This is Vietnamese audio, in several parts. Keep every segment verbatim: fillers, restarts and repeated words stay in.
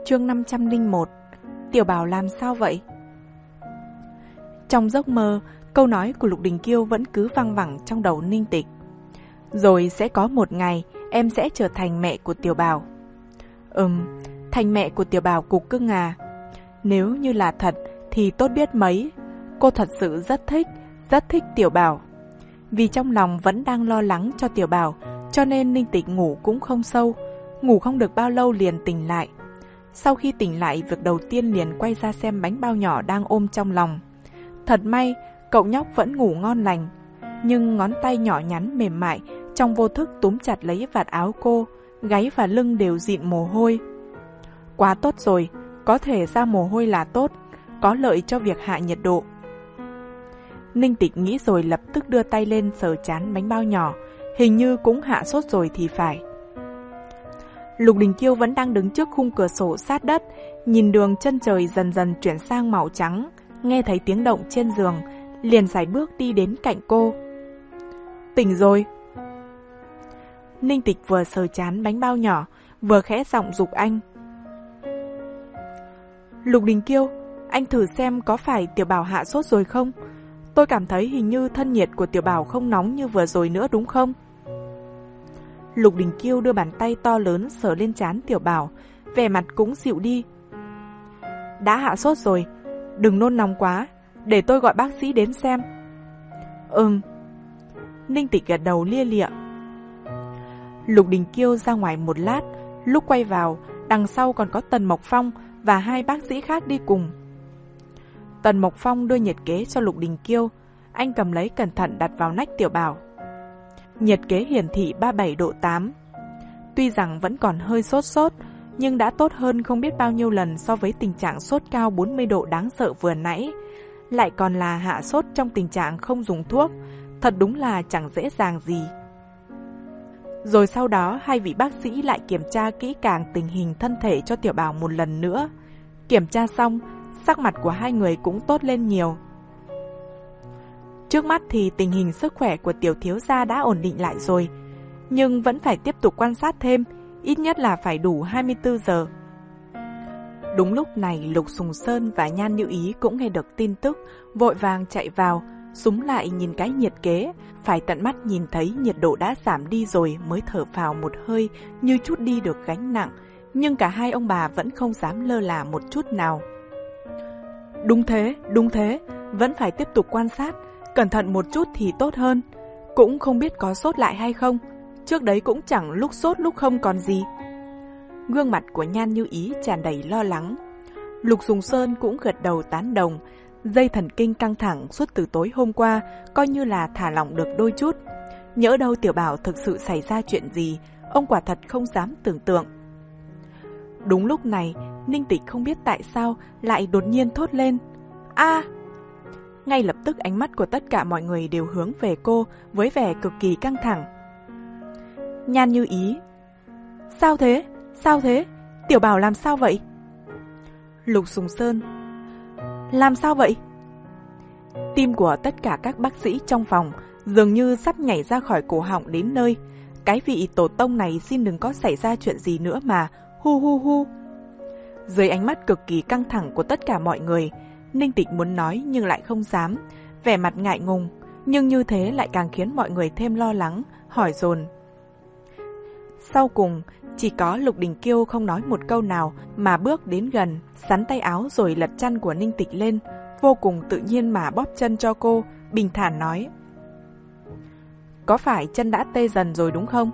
Chương năm trăm lẻ một. Tiểu Bảo làm sao vậy? Trong giấc mơ, câu nói của Lục Đình Kiêu vẫn cứ văng vẳng trong đầu Ninh Tịch. Rồi sẽ có một ngày, em sẽ trở thành mẹ của Tiểu Bảo. Ừm, thành mẹ của Tiểu Bảo cục cưng à? Nếu như là thật thì tốt biết mấy. Cô thật sự rất thích, rất thích Tiểu Bảo. Vì trong lòng vẫn đang lo lắng cho Tiểu Bảo, cho nên Ninh Tịch ngủ cũng không sâu. Ngủ không được bao lâu liền tỉnh lại. Sau khi tỉnh lại, việc đầu tiên liền quay ra xem bánh bao nhỏ đang ôm trong lòng. Thật may, cậu nhóc vẫn ngủ ngon lành. Nhưng ngón tay nhỏ nhắn mềm mại trong vô thức túm chặt lấy vạt áo cô, gáy và lưng đều dịn mồ hôi. Quá tốt rồi, có thể ra mồ hôi là tốt, có lợi cho việc hạ nhiệt độ. Ninh Tịch nghĩ rồi lập tức đưa tay lên sờ trán bánh bao nhỏ, hình như cũng hạ sốt rồi thì phải. Lục Đình Kiêu vẫn đang đứng trước khung cửa sổ sát đất, nhìn đường chân trời dần dần chuyển sang màu trắng, nghe thấy tiếng động trên giường, liền sải bước đi đến cạnh cô. Tỉnh rồi. Ninh Tịch vừa sờ trán bánh bao nhỏ, vừa khẽ giọng giục anh. Lục Đình Kiêu, anh thử xem có phải Tiểu Bảo hạ sốt rồi không? Tôi cảm thấy hình như thân nhiệt của Tiểu Bảo không nóng như vừa rồi nữa đúng không? Lục Đình Kiêu đưa bàn tay to lớn sờ lên trán Tiểu Bảo, vẻ mặt cũng dịu đi. Đã hạ sốt rồi, đừng nôn nóng quá, để tôi gọi bác sĩ đến xem. Ừm. Ninh Tịch gật đầu lia lịa. Lục Đình Kiêu ra ngoài một lát, lúc quay vào, đằng sau còn có Tần Mộc Phong và hai bác sĩ khác đi cùng. Tần Mộc Phong đưa nhiệt kế cho Lục Đình Kiêu, anh cầm lấy cẩn thận đặt vào nách Tiểu Bảo. Nhiệt kế hiển thị ba mươi bảy độ tám. Tuy rằng vẫn còn hơi sốt sốt, nhưng đã tốt hơn không biết bao nhiêu lần so với tình trạng sốt cao bốn mươi độ đáng sợ vừa nãy. Lại còn là hạ sốt trong tình trạng không dùng thuốc, thật đúng là chẳng dễ dàng gì. Rồi sau đó hai vị bác sĩ lại kiểm tra kỹ càng tình hình thân thể cho Tiểu Bảo một lần nữa. Kiểm tra xong, sắc mặt của hai người cũng tốt lên nhiều. Trước mắt thì tình hình sức khỏe của tiểu thiếu gia đã ổn định lại rồi, nhưng vẫn phải tiếp tục quan sát thêm, ít nhất là phải đủ hai mươi tư giờ. Đúng lúc này Lục Sùng Sơn và Nhan Như Ý cũng nghe được tin tức, vội vàng chạy vào, súng lại nhìn cái nhiệt kế, phải tận mắt nhìn thấy nhiệt độ đã giảm đi rồi mới thở phào một hơi như chút đi được gánh nặng, nhưng cả hai ông bà vẫn không dám lơ là một chút nào. Đúng thế, đúng thế, vẫn phải tiếp tục quan sát, cẩn thận một chút thì tốt hơn. Cũng không biết có sốt lại hay không, trước đấy cũng chẳng lúc sốt lúc không còn gì. Gương mặt của Nhan Như Ý tràn đầy lo lắng. Lục Sùng Sơn cũng gật đầu tán đồng. Dây thần kinh căng thẳng suốt từ tối hôm qua coi như là thả lỏng được đôi chút. Nhỡ đâu Tiểu Bảo thực sự xảy ra chuyện gì, ông quả thật không dám tưởng tượng. Đúng lúc này, Ninh Tịch không biết tại sao lại đột nhiên thốt lên. A! Ngay lập tức ánh mắt của tất cả mọi người đều hướng về cô với vẻ cực kỳ căng thẳng. Nhan Như Ý. Sao thế? Sao thế? Tiểu Bảo làm sao vậy? Lục Sùng Sơn. Làm sao vậy? Tim của tất cả các bác sĩ trong phòng dường như sắp nhảy ra khỏi cổ họng đến nơi. Cái vị tổ tông này xin đừng có xảy ra chuyện gì nữa mà. Hu hu hu. Dưới ánh mắt cực kỳ căng thẳng của tất cả mọi người, Ninh Tịch muốn nói nhưng lại không dám, vẻ mặt ngại ngùng, nhưng như thế lại càng khiến mọi người thêm lo lắng, hỏi dồn. Sau cùng, chỉ có Lục Đình Kiêu không nói một câu nào mà bước đến gần, sắn tay áo rồi lật chăn của Ninh Tịch lên, vô cùng tự nhiên mà bóp chân cho cô, bình thản nói. Có phải chân đã tê dần rồi đúng không?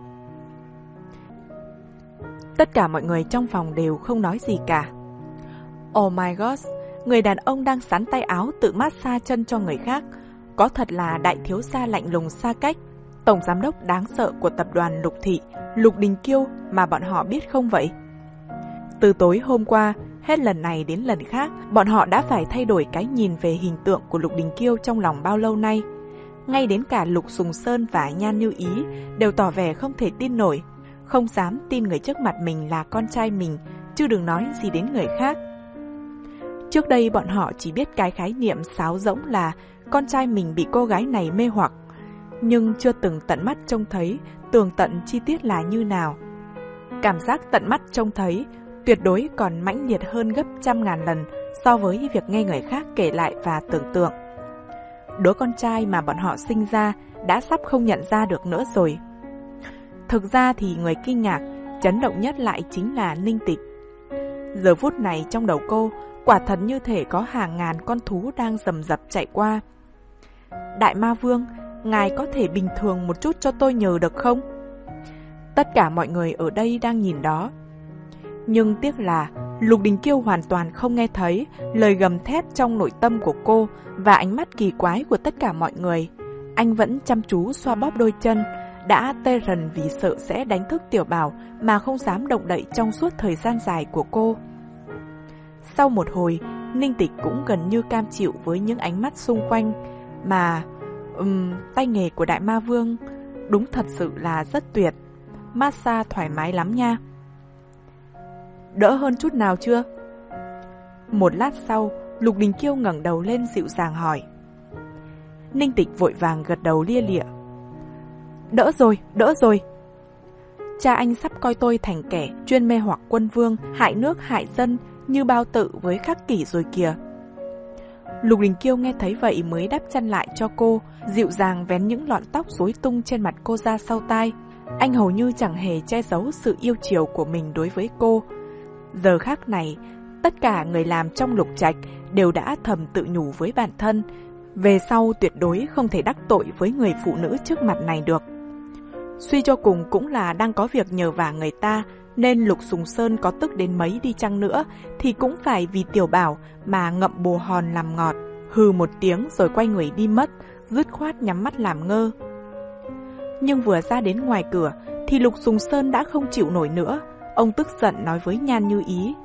Tất cả mọi người trong phòng đều không nói gì cả. Oh my god, người đàn ông đang sắn tay áo tự massage chân cho người khác, có thật là đại thiếu gia lạnh lùng xa cách, tổng giám đốc đáng sợ của tập đoàn Lục Thị, Lục Đình Kiêu mà bọn họ biết không vậy? Từ tối hôm qua, hết lần này đến lần khác, bọn họ đã phải thay đổi cái nhìn về hình tượng của Lục Đình Kiêu trong lòng bao lâu nay. Ngay đến cả Lục Sùng Sơn và Nhan Như Ý đều tỏ vẻ không thể tin nổi, không dám tin người trước mặt mình là con trai mình, chứ đừng nói gì đến người khác. Trước đây bọn họ chỉ biết cái khái niệm sáo rỗng là con trai mình bị cô gái này mê hoặc, nhưng chưa từng tận mắt trông thấy tường tận chi tiết là như nào. Cảm giác tận mắt trông thấy tuyệt đối còn mãnh liệt hơn gấp trăm ngàn lần so với việc nghe người khác kể lại và tưởng tượng. Đứa con trai mà bọn họ sinh ra đã sắp không nhận ra được nữa rồi. Thực ra thì người kinh ngạc, chấn động nhất lại chính là Ninh Tịch. Giờ phút này trong đầu cô, quả thật như thể có hàng ngàn con thú đang rầm rập chạy qua. Đại Ma Vương, ngài có thể bình thường một chút cho tôi nhờ được không? Tất cả mọi người ở đây đang nhìn đó. Nhưng tiếc là Lục Đình Kiêu hoàn toàn không nghe thấy lời gầm thét trong nội tâm của cô và ánh mắt kỳ quái của tất cả mọi người. Anh vẫn chăm chú xoa bóp đôi chân, đã tê rần vì sợ sẽ đánh thức Tiểu Bảo mà không dám động đậy trong suốt thời gian dài của cô. Sau một hồi, Ninh Tịch cũng gần như cam chịu với những ánh mắt xung quanh, mà um, tay nghề của Đại Ma Vương đúng thật sự là rất tuyệt. Massage thoải mái lắm nha. Đỡ hơn chút nào chưa? Một lát sau, Lục Đình Kiêu ngẩng đầu lên dịu dàng hỏi. Ninh Tịch vội vàng gật đầu lia lịa. Đỡ rồi, đỡ rồi. Cha anh sắp coi tôi thành kẻ chuyên mê hoặc quân vương, hại nước hại dân như bao tự với Khắc Kỷ rồi kìa. Lục Đình Kiêu nghe thấy vậy mới đắp chăn lại cho cô, dịu dàng vén những lọn tóc rối tung trên mặt cô ra sau tai. Anh hầu như chẳng hề che giấu sự yêu chiều của mình đối với cô. Giờ khắc này, tất cả người làm trong Lục Trạch đều đã thầm tự nhủ với bản thân, về sau tuyệt đối không thể đắc tội với người phụ nữ trước mặt này được. Suy cho cùng cũng là đang có việc nhờ vả người ta, nên Lục Sùng Sơn có tức đến mấy đi chăng nữa thì cũng phải vì Tiểu Bảo mà ngậm bồ hòn làm ngọt. Hừ một tiếng rồi quay người đi mất, dứt khoát nhắm mắt làm ngơ. Nhưng vừa ra đến ngoài cửa thì Lục Sùng Sơn đã không chịu nổi nữa. Ông tức giận nói với Nhan Như Ý.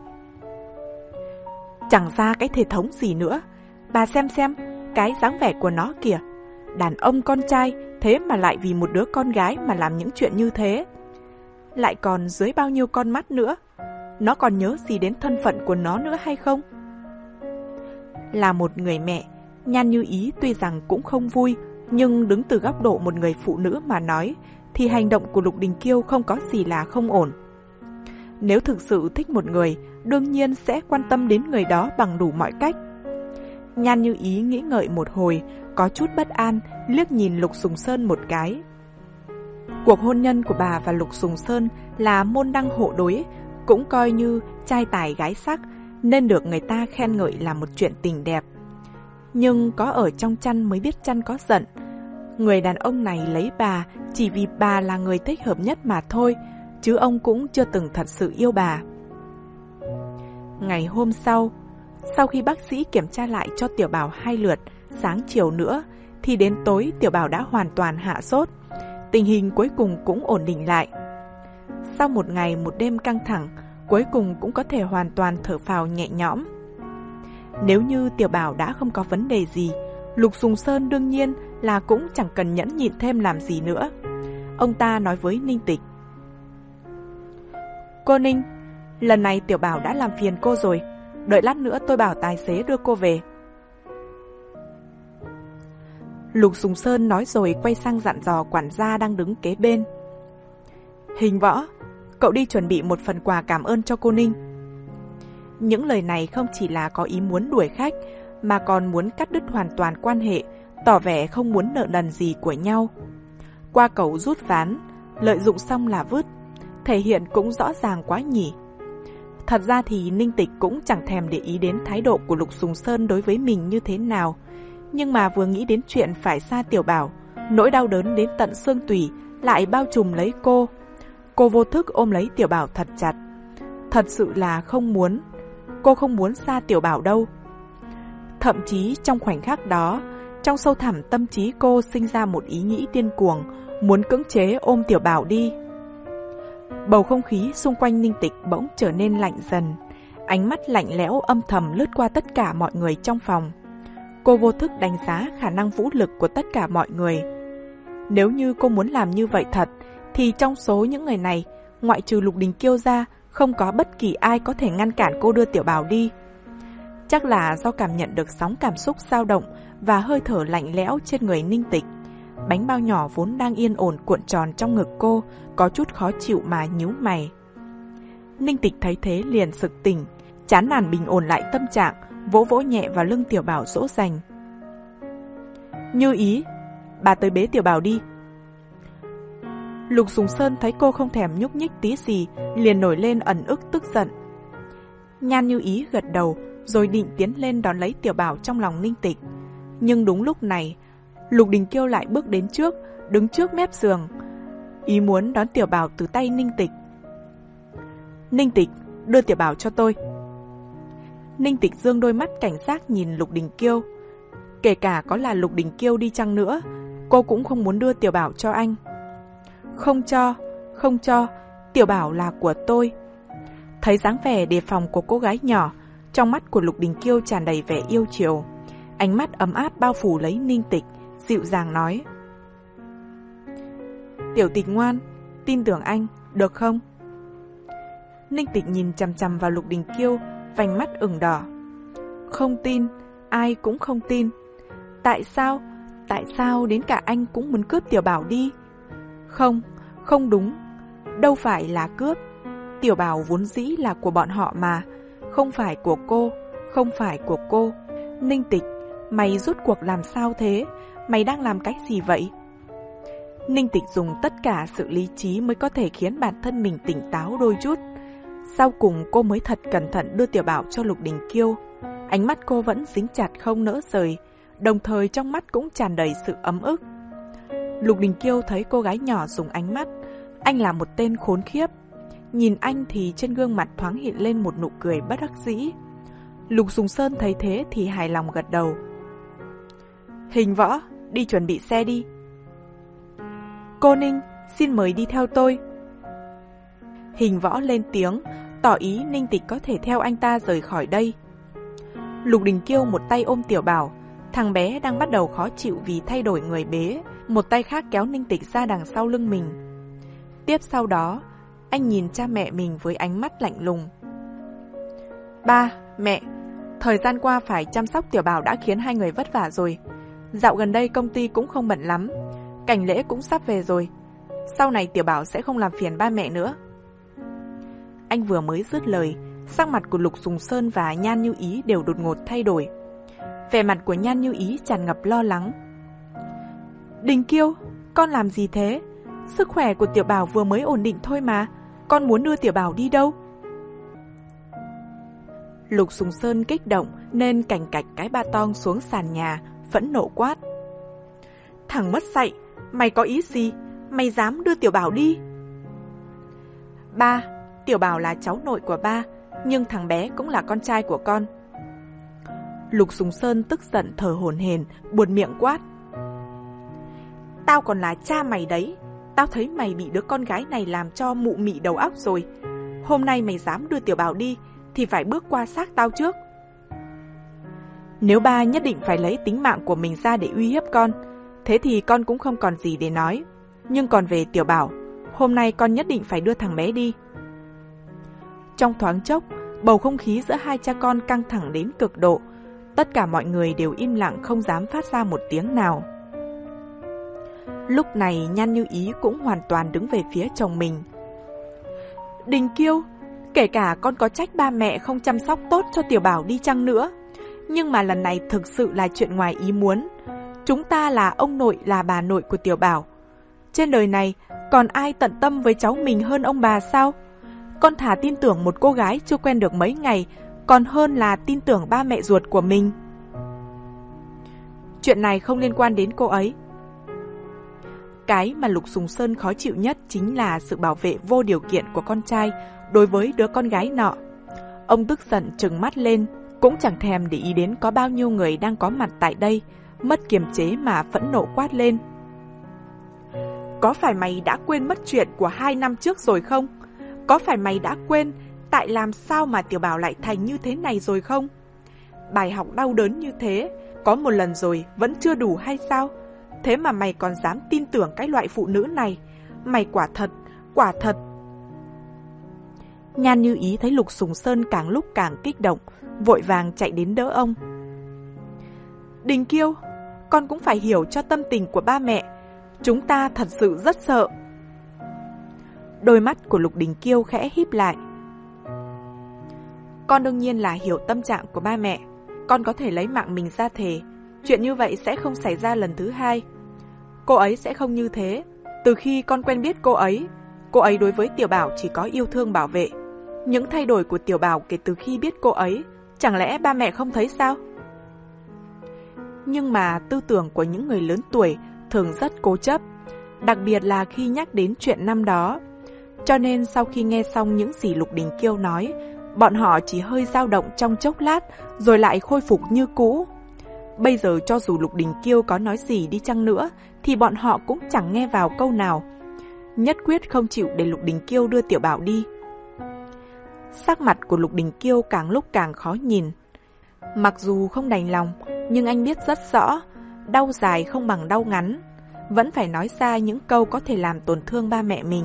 Chẳng ra cái thể thống gì nữa. Bà xem xem, cái dáng vẻ của nó kìa. Đàn ông con trai, thế mà lại vì một đứa con gái mà làm những chuyện như thế. Lại còn dưới bao nhiêu con mắt nữa. Nó còn nhớ gì đến thân phận của nó nữa hay không? Là một người mẹ, Nhan Như Ý tuy rằng cũng không vui, nhưng đứng từ góc độ một người phụ nữ mà nói, thì hành động của Lục Đình Kiêu không có gì là không ổn. Nếu thực sự thích một người, đương nhiên sẽ quan tâm đến người đó bằng đủ mọi cách. Nhan Như Ý nghĩ ngợi một hồi, có chút bất an, liếc nhìn Lục Sùng Sơn một cái. Cuộc hôn nhân của bà và Lục Sùng Sơn là môn đăng hộ đối, cũng coi như trai tài gái sắc, nên được người ta khen ngợi là một chuyện tình đẹp. Nhưng có ở trong chăn mới biết chăn có giận. Người đàn ông này lấy bà chỉ vì bà là người thích hợp nhất mà thôi, chứ ông cũng chưa từng thật sự yêu bà. Ngày hôm sau, sau khi bác sĩ kiểm tra lại cho Tiểu Bảo hai lượt, sáng chiều nữa, thì đến tối Tiểu Bảo đã hoàn toàn hạ sốt. Tình hình cuối cùng cũng ổn định lại. Sau một ngày một đêm căng thẳng, cuối cùng cũng có thể hoàn toàn thở phào nhẹ nhõm. Nếu như Tiểu Bảo đã không có vấn đề gì, Lục Sùng Sơn đương nhiên là cũng chẳng cần nhẫn nhịn thêm làm gì nữa. Ông ta nói với Ninh Tịch. Cô Ninh, lần này Tiểu Bảo đã làm phiền cô rồi, đợi lát nữa tôi bảo tài xế đưa cô về. Lục Sùng Sơn nói rồi quay sang dặn dò quản gia đang đứng kế bên. Hình Võ, cậu đi chuẩn bị một phần quà cảm ơn cho cô Ninh. Những lời này không chỉ là có ý muốn đuổi khách, mà còn muốn cắt đứt hoàn toàn quan hệ, tỏ vẻ không muốn nợ nần gì của nhau. Qua cầu rút ván, lợi dụng xong là vứt, thể hiện cũng rõ ràng quá nhỉ. Thật ra thì Ninh Tịch cũng chẳng thèm để ý đến thái độ của Lục Sùng Sơn đối với mình như thế nào. Nhưng mà vừa nghĩ đến chuyện phải xa Tiểu Bảo, nỗi đau đớn đến tận xương tủy lại bao trùm lấy cô. Cô vô thức ôm lấy Tiểu Bảo thật chặt. Thật sự là không muốn. Cô không muốn xa Tiểu Bảo đâu. Thậm chí trong khoảnh khắc đó, trong sâu thẳm tâm trí cô sinh ra một ý nghĩ điên cuồng, muốn cưỡng chế ôm Tiểu Bảo đi. Bầu không khí xung quanh Ninh Tịch bỗng trở nên lạnh dần. Ánh mắt lạnh lẽo âm thầm lướt qua tất cả mọi người trong phòng. Cô vô thức đánh giá khả năng vũ lực của tất cả mọi người. Nếu như cô muốn làm như vậy thật, thì trong số những người này, ngoại trừ Lục Đình Kiêu ra, không có bất kỳ ai có thể ngăn cản cô đưa Tiểu Bảo đi. Chắc là do cảm nhận được sóng cảm xúc dao động và hơi thở lạnh lẽo trên người Ninh Tịch. Bánh bao nhỏ vốn đang yên ổn cuộn tròn trong ngực cô, có chút khó chịu mà nhíu mày. Ninh Tịch thấy thế liền sực tỉnh, chán nản bình ổn lại tâm trạng, vỗ vỗ nhẹ vào lưng Tiểu Bảo dỗ dành. Như ý, bà tới bế Tiểu Bảo đi. Lục Sùng Sơn thấy cô không thèm nhúc nhích tí gì, liền nổi lên ẩn ức tức giận. Nhan Như Ý gật đầu, rồi định tiến lên đón lấy Tiểu Bảo trong lòng Ninh Tịch. Nhưng đúng lúc này, Lục Đình Kiêu lại bước đến trước, đứng trước mép giường, ý muốn đón Tiểu Bảo từ tay Ninh Tịch. Ninh Tịch, đưa Tiểu Bảo cho tôi. Ninh Tịch dương đôi mắt cảnh giác nhìn Lục Đình Kiêu. Kể cả có là Lục Đình Kiêu đi chăng nữa, cô cũng không muốn đưa Tiểu Bảo cho anh. Không cho, không cho, Tiểu Bảo là của tôi. Thấy dáng vẻ đề phòng của cô gái nhỏ, trong mắt của Lục Đình Kiêu tràn đầy vẻ yêu chiều. Ánh mắt ấm áp bao phủ lấy Ninh Tịch, dịu dàng nói. Tiểu Tịch ngoan, tin tưởng anh, được không? Ninh Tịch nhìn chằm chằm vào Lục Đình Kiêu, vành mắt ửng đỏ. Không tin, ai cũng không tin. Tại sao, tại sao đến cả anh cũng muốn cướp Tiểu Bảo đi? Không, không đúng, đâu phải là cướp. Tiểu Bảo vốn dĩ là của bọn họ mà, không phải của cô, không phải của cô. Ninh Tịch, mày rốt cuộc làm sao thế? Mày đang làm cái gì vậy? Ninh Tịch dùng tất cả sự lý trí mới có thể khiến bản thân mình tỉnh táo đôi chút. Sau cùng cô mới thật cẩn thận đưa Tiểu Bảo cho Lục Đình Kiêu. Ánh mắt cô vẫn dính chặt không nỡ rời, đồng thời trong mắt cũng tràn đầy sự ấm ức. Lục Đình Kiêu thấy cô gái nhỏ dùng ánh mắt, anh là một tên khốn khiếp. Nhìn anh thì trên gương mặt thoáng hiện lên một nụ cười bất đắc dĩ. Lục Sùng Sơn thấy thế thì hài lòng gật đầu. Hình Võ, đi chuẩn bị xe đi. Cô Ninh, xin mời đi theo tôi. Hình Võ lên tiếng, tỏ ý Ninh Tịch có thể theo anh ta rời khỏi đây. Lục Đình Kiêu một tay ôm Tiểu Bảo, thằng bé đang bắt đầu khó chịu vì thay đổi người bế, một tay khác kéo Ninh Tịch ra đằng sau lưng mình. Tiếp sau đó, anh nhìn cha mẹ mình với ánh mắt lạnh lùng. Ba, mẹ, thời gian qua phải chăm sóc Tiểu Bảo đã khiến hai người vất vả rồi. Dạo gần đây công ty cũng không bận lắm, Cảnh lễ cũng sắp về rồi. Sau này Tiểu Bảo sẽ không làm phiền ba mẹ nữa. Anh vừa mới dứt lời, sắc mặt của Lục Sùng Sơn và Nhan Như Ý đều đột ngột thay đổi. Vẻ mặt của Nhan Như Ý tràn ngập lo lắng. Đình Kiêu, con làm gì thế? Sức khỏe của Tiểu Bảo vừa mới ổn định thôi mà. Con muốn đưa Tiểu Bảo đi đâu? Lục Sùng Sơn kích động nên cành cạch cái ba tong xuống sàn nhà, phẫn nộ quát. Thằng mất dạy, mày có ý gì? Mày dám đưa Tiểu Bảo đi? Ba, Tiểu Bảo là cháu nội của ba, nhưng thằng bé cũng là con trai của con. Lục Sùng Sơn tức giận thở hổn hển, buột miệng quát. Tao còn là cha mày đấy. Tao thấy mày bị đứa con gái này làm cho mụ mị đầu óc rồi. Hôm nay mày dám đưa Tiểu Bảo đi thì phải bước qua xác tao trước. Nếu ba nhất định phải lấy tính mạng của mình ra để uy hiếp con, thế thì con cũng không còn gì để nói. Nhưng còn về Tiểu Bảo, hôm nay con nhất định phải đưa thằng bé đi. Trong thoáng chốc, bầu không khí giữa hai cha con căng thẳng đến cực độ. Tất cả mọi người đều im lặng không dám phát ra một tiếng nào. Lúc này Nhan Như Ý cũng hoàn toàn đứng về phía chồng mình. Đình Kiêu, kể cả con có trách ba mẹ không chăm sóc tốt cho Tiểu Bảo đi chăng nữa, nhưng mà lần này thực sự là chuyện ngoài ý muốn. Chúng ta là ông nội là bà nội của Tiểu Bảo. Trên đời này còn ai tận tâm với cháu mình hơn ông bà sao? Con thà tin tưởng một cô gái chưa quen được mấy ngày, còn hơn là tin tưởng ba mẹ ruột của mình. Chuyện này không liên quan đến cô ấy. Cái mà Lục Sùng Sơn khó chịu nhất chính là sự bảo vệ vô điều kiện của con trai đối với đứa con gái nọ. Ông tức giận trừng mắt lên, cũng chẳng thèm để ý đến có bao nhiêu người đang có mặt tại đây, mất kiềm chế mà phẫn nộ quát lên. Có phải mày đã quên mất chuyện của hai năm trước rồi không? Có phải mày đã quên tại làm sao mà Tiểu Bảo lại thành như thế này rồi không? Bài học đau đớn như thế, có một lần rồi vẫn chưa đủ hay sao? Thế mà mày còn dám tin tưởng cái loại phụ nữ này. Mày quả thật, quả thật. Nhan Như Ý thấy Lục Sùng Sơn càng lúc càng kích động, vội vàng chạy đến đỡ ông. Đình Kiêu, con cũng phải hiểu cho tâm tình của ba mẹ. Chúng ta thật sự rất sợ. Đôi mắt của Lục Đình Kiêu khẽ híp lại. Con đương nhiên là hiểu tâm trạng của ba mẹ. Con có thể lấy mạng mình ra thề, chuyện như vậy sẽ không xảy ra lần thứ hai. Cô ấy sẽ không như thế. Từ khi con quen biết cô ấy, cô ấy đối với Tiểu Bảo chỉ có yêu thương bảo vệ. Những thay đổi của Tiểu Bảo kể từ khi biết cô ấy, chẳng lẽ ba mẹ không thấy sao? Nhưng mà tư tưởng của những người lớn tuổi thường rất cố chấp, đặc biệt là khi nhắc đến chuyện năm đó. Cho nên sau khi nghe xong những gì Lục Đình Kiêu nói, bọn họ chỉ hơi dao động trong chốc lát rồi lại khôi phục như cũ. Bây giờ cho dù Lục Đình Kiêu có nói gì đi chăng nữa thì bọn họ cũng chẳng nghe vào câu nào. Nhất quyết không chịu để Lục Đình Kiêu đưa Tiểu Bảo đi. Sắc mặt của Lục Đình Kiêu càng lúc càng khó nhìn. Mặc dù không đành lòng, nhưng anh biết rất rõ, đau dài không bằng đau ngắn, vẫn phải nói ra những câu có thể làm tổn thương ba mẹ mình.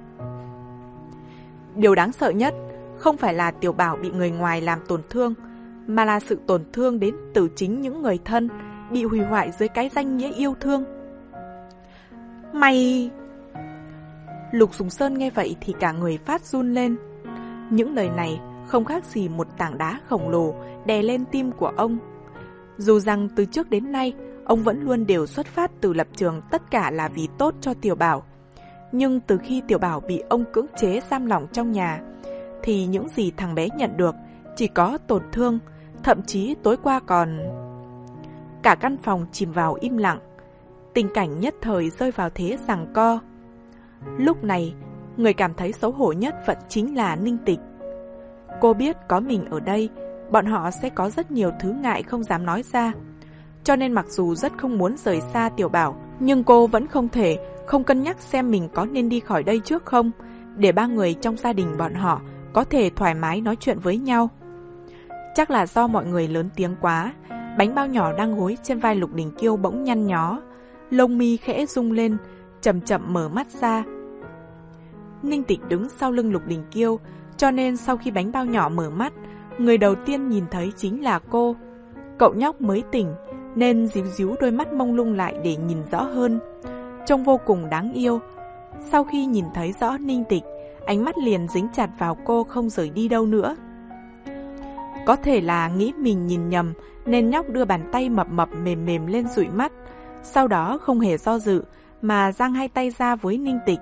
Điều đáng sợ nhất không phải là Tiểu Bảo bị người ngoài làm tổn thương, mà là sự tổn thương đến từ chính những người thân, bị hủy hoại dưới cái danh nghĩa yêu thương. Mày... Lục Sùng Sơn nghe vậy thì cả người phát run lên. Những lời này không khác gì một tảng đá khổng lồ đè lên tim của ông. Dù rằng từ trước đến nay, ông vẫn luôn đều xuất phát từ lập trường tất cả là vì tốt cho Tiểu Bảo. Nhưng từ khi Tiểu Bảo bị ông cưỡng chế giam lỏng trong nhà, thì những gì thằng bé nhận được chỉ có tổn thương, thậm chí tối qua còn... Cả căn phòng chìm vào im lặng, tình cảnh nhất thời rơi vào thế giằng co. Lúc này, người cảm thấy xấu hổ nhất vẫn chính là Ninh Tịch. Cô biết có mình ở đây, bọn họ sẽ có rất nhiều thứ ngại không dám nói ra. Cho nên mặc dù rất không muốn rời xa Tiểu Bảo, nhưng cô vẫn không thể không cân nhắc xem mình có nên đi khỏi đây trước không, để ba người trong gia đình bọn họ có thể thoải mái nói chuyện với nhau. Chắc là do mọi người lớn tiếng quá, bánh bao nhỏ đang gối trên vai Lục Đình Kiêu bỗng nhăn nhó, lông mi khẽ rung lên, chậm chậm mở mắt ra. Ninh Tịch đứng sau lưng Lục Đình Kiêu, cho nên sau khi bánh bao nhỏ mở mắt, người đầu tiên nhìn thấy chính là cô. Cậu nhóc mới tỉnh, nên díu díu đôi mắt mông lung lại để nhìn rõ hơn, trông vô cùng đáng yêu. Sau khi nhìn thấy rõ Ninh Tịch, ánh mắt liền dính chặt vào cô không rời đi đâu nữa. Có thể là nghĩ mình nhìn nhầm, nên nhóc đưa bàn tay mập mập mềm mềm lên dụi mắt, sau đó không hề do dự mà giang hai tay ra với Ninh Tịch.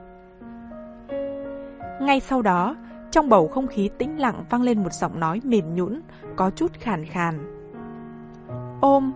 Ngay sau đó, trong bầu không khí tĩnh lặng vang lên một giọng nói mềm nhũn, có chút khàn khàn. Ôm.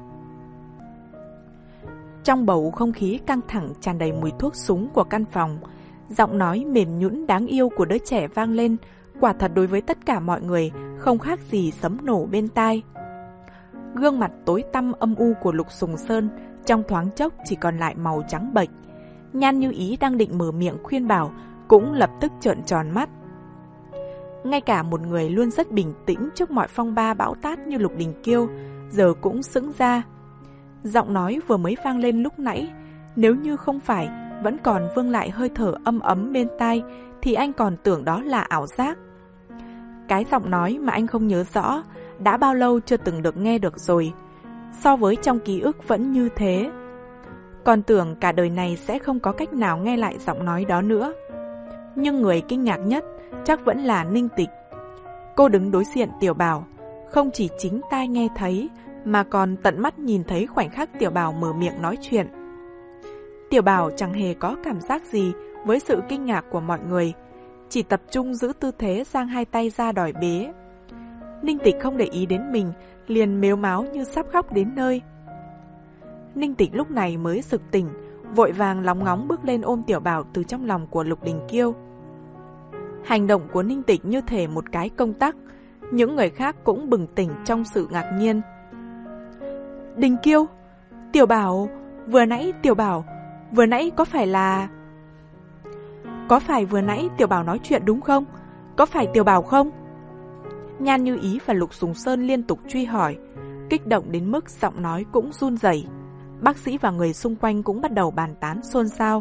Trong bầu không khí căng thẳng tràn đầy mùi thuốc súng của căn phòng, giọng nói mềm nhũn đáng yêu của đứa trẻ vang lên, quả thật đối với tất cả mọi người không khác gì sấm nổ bên tai. Gương mặt tối tăm âm u của Lục Sùng Sơn trong thoáng chốc chỉ còn lại màu trắng bệch. Nhan Như Ý đang định mở miệng khuyên bảo, cũng lập tức trợn tròn mắt. Ngay cả một người luôn rất bình tĩnh trước mọi phong ba bão táp như Lục Đình Kiêu, giờ cũng sững ra. Giọng nói vừa mới vang lên lúc nãy, nếu như không phải vẫn còn vương lại hơi thở âm ấm bên tai, thì anh còn tưởng đó là ảo giác. Cái giọng nói mà anh không nhớ rõ, đã bao lâu chưa từng được nghe được rồi. So với trong ký ức vẫn như thế. Còn tưởng cả đời này sẽ không có cách nào nghe lại giọng nói đó nữa. Nhưng người kinh ngạc nhất chắc vẫn là Ninh Tịch. Cô đứng đối diện Tiểu Bảo, không chỉ chính tai nghe thấy, mà còn tận mắt nhìn thấy khoảnh khắc Tiểu Bảo mở miệng nói chuyện. Tiểu Bảo chẳng hề có cảm giác gì với sự kinh ngạc của mọi người, chỉ tập trung giữ tư thế giang hai tay ra đòi bế. Ninh Tịch không để ý đến mình, liền mếu máo như sắp khóc đến nơi. Ninh Tịch lúc này mới sực tỉnh, vội vàng lóng ngóng bước lên ôm Tiểu Bảo từ trong lòng của Lục Đình Kiêu. Hành động của Ninh Tịch như thể một cái công tắc, những người khác cũng bừng tỉnh trong sự ngạc nhiên. Đình Kiêu, Tiểu Bảo, vừa nãy Tiểu Bảo, vừa nãy có phải là... Có phải vừa nãy Tiểu Bảo nói chuyện đúng không? Có phải Tiểu Bảo không? Nhan Như Ý và Lục Sùng Sơn liên tục truy hỏi, kích động đến mức giọng nói cũng run rẩy. Bác sĩ và người xung quanh cũng bắt đầu bàn tán xôn xao.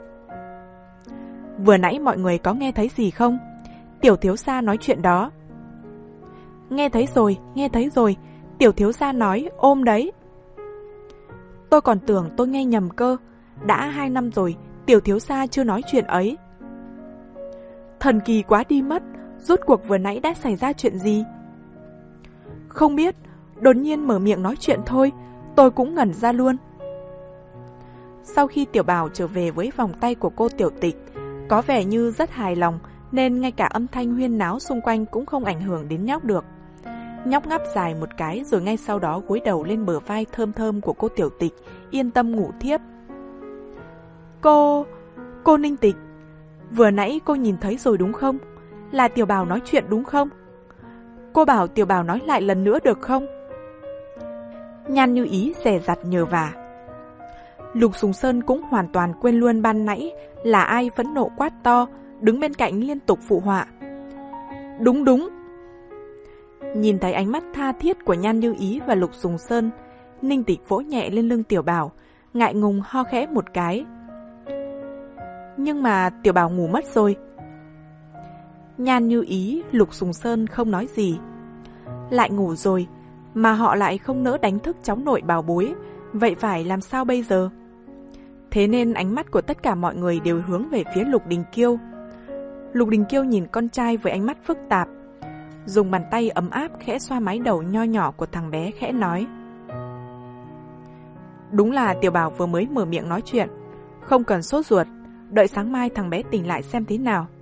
Vừa nãy mọi người có nghe thấy gì không? Tiểu thiếu gia nói chuyện đó. Nghe thấy rồi, nghe thấy rồi. Tiểu thiếu gia nói ôm đấy. Tôi còn tưởng tôi nghe nhầm cơ. Đã hai năm rồi, tiểu thiếu gia chưa nói chuyện ấy. Thần kỳ quá đi mất. Rốt cuộc vừa nãy đã xảy ra chuyện gì? Không biết, đột nhiên mở miệng nói chuyện thôi, tôi cũng ngẩn ra luôn. Sau khi Tiểu Bảo trở về với vòng tay của cô Tiểu Tịch, có vẻ như rất hài lòng, nên ngay cả âm thanh huyên náo xung quanh cũng không ảnh hưởng đến nhóc được. Nhóc ngáp dài một cái rồi ngay sau đó gối đầu lên bờ vai thơm thơm của cô Tiểu Tịch, yên tâm ngủ thiếp. Cô... cô Ninh Tịch, vừa nãy cô nhìn thấy rồi đúng không? Là Tiểu Bảo nói chuyện đúng không? Cô bảo Tiểu Bảo nói lại lần nữa được không? Nhan Như Ý dè dặt nhờ vả. Lục Sùng Sơn cũng hoàn toàn quên luôn ban nãy là ai phẫn nộ quát to, đứng bên cạnh liên tục phụ họa. Đúng đúng. Nhìn thấy ánh mắt tha thiết của Nhan Như Ý và Lục Sùng Sơn, Ninh Tịch vỗ nhẹ lên lưng Tiểu Bảo, ngại ngùng ho khẽ một cái. Nhưng mà Tiểu Bảo ngủ mất rồi. Nhan Như Ý, Lục Sùng Sơn không nói gì. Lại ngủ rồi, mà họ lại không nỡ đánh thức cháu nội bảo bối, vậy phải làm sao bây giờ? Thế nên ánh mắt của tất cả mọi người đều hướng về phía Lục Đình Kiêu. Lục Đình Kiêu nhìn con trai với ánh mắt phức tạp, dùng bàn tay ấm áp khẽ xoa mái đầu nho nhỏ của thằng bé khẽ nói. Đúng là Tiểu Bảo vừa mới mở miệng nói chuyện, không cần sốt ruột, đợi sáng mai thằng bé tỉnh lại xem thế nào.